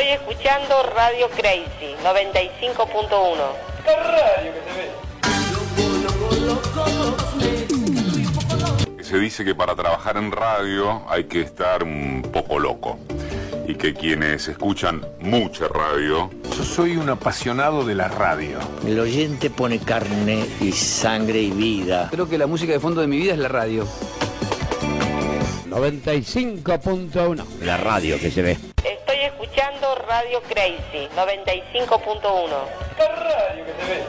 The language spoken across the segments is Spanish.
Estoy escuchando Radio Crazy 95.1. ¡Qué radio que se ve! Se dice que para trabajar en radio hay que estar un poco loco. Y que quienes escuchan mucha radio... Yo soy un apasionado de la radio. El oyente pone carne y sangre y vida. Creo que la música de fondo de mi vida es la radio. 95.1. La radio que se ve. Estoy escuchando Radio Crazy 95.1. ¡Qué radio que se ve!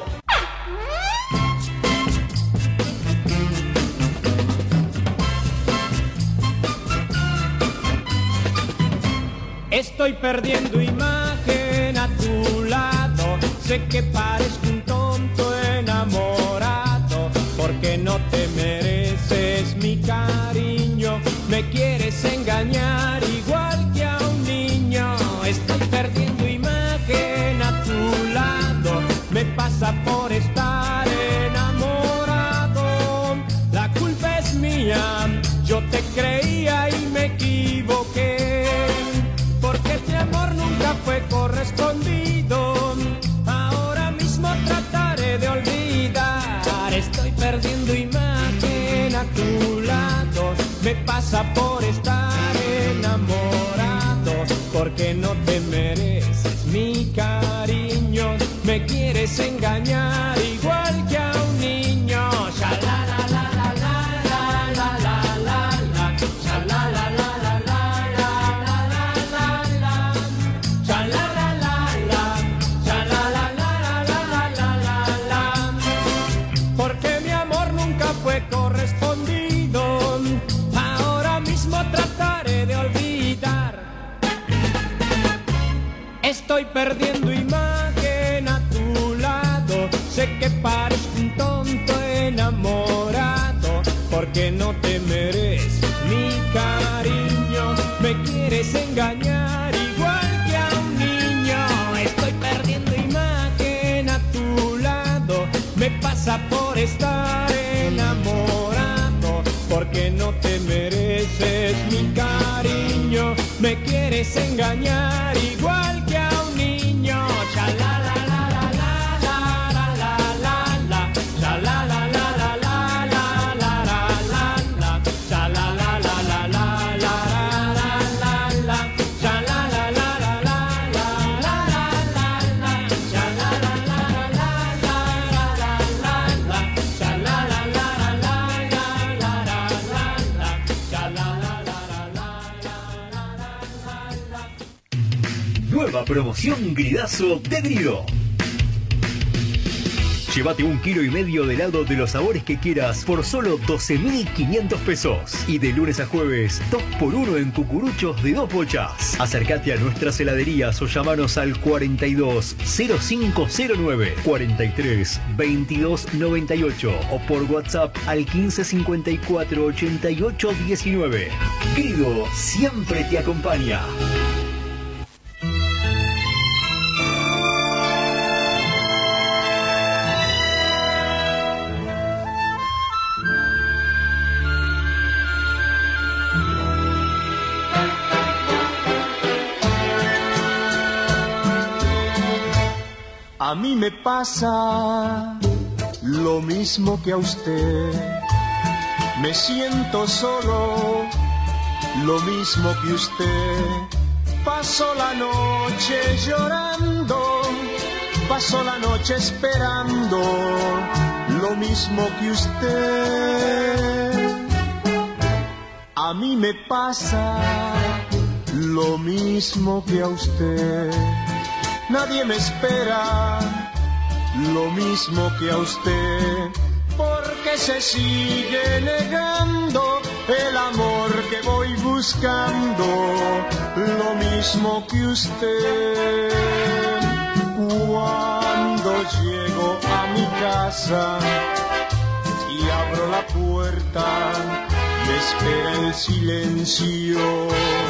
Estoy perdiendo imagen a tu lado. Sé que parezco un tonto enamorado, porque no te mereces mi cariño. Me quieres engañar igual que a un niño. Estoy perdiendo imagen a tu lado. Me pasa por estar enamorado. La culpa es mía. Yo te creía y me equivoqué, porque este amor nunca fue correspondido. Ahora mismo trataré de olvidar. Estoy perdiendo imagen a tu lado. Me pasa por estar enamorado, porque no te mereces mi cariño. Me quieres engañar igual que a un niño. Porque mi amor nunca fue correspondido. Ahora mismo trataré de olvidar. Estoy perdiendo imagen a tu lado. Sé que parezco un tonto enamorado, porque no te mereces mi cariño. Me quieres engañar igual que a un niño. Estoy perdiendo imagen a tu lado. Me pasa por estar enamorado, porque no te mereces mi cariño. Me quieres engañar igual que a un niño. Nueva promoción Gridazo de Grido. Llévate 1,5 kilos de helado de los sabores que quieras por solo 12.500 pesos. Y de lunes a jueves, 2x1 en cucuruchos de 2 bochas. Acércate a nuestras heladerías o llamanos al 42 0509 43 22 98 o por WhatsApp al 15 54 88 19. Grido siempre te acompaña. A mí me pasa lo mismo que a usted. Me siento solo, lo mismo que usted. Paso la noche llorando, paso la noche esperando, lo mismo que usted. A mí me pasa lo mismo que a usted. Nadie me espera, lo mismo que a usted, porque se sigue negando el amor que voy buscando, lo mismo que usted. Cuando llego a mi casa y abro la puerta, me espera el silencio,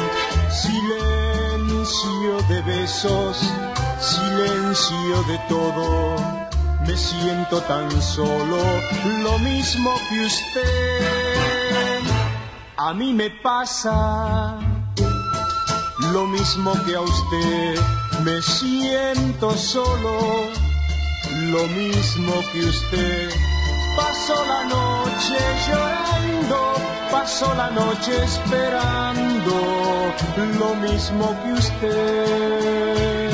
silencio de besos, silencio de todo. Me siento tan solo, lo mismo que usted. A mí me pasa lo mismo que a usted. Me siento solo, lo mismo que usted. Paso la noche llorando, paso la noche esperando, lo mismo que usted.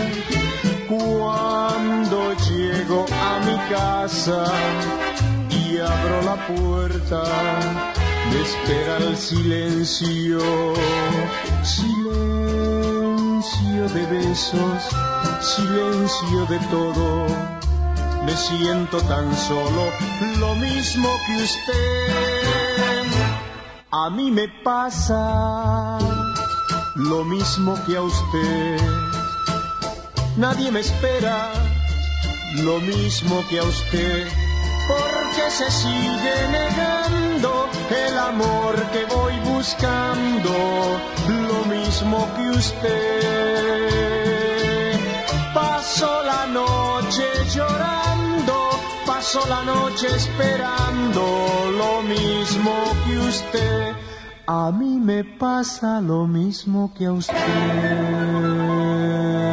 Cuando llego a mi casa y abro la puerta, me espera el silencio, silencio de besos, silencio de todo. Me siento tan solo, lo mismo que usted. A mí me pasa lo mismo que a usted. Nadie me espera, lo mismo que a usted. Porque se sigue negando el amor que voy buscando, lo mismo que usted. Paso la noche llorando, paso la noche esperando, lo mismo que usted. A mí me pasa lo mismo que a usted.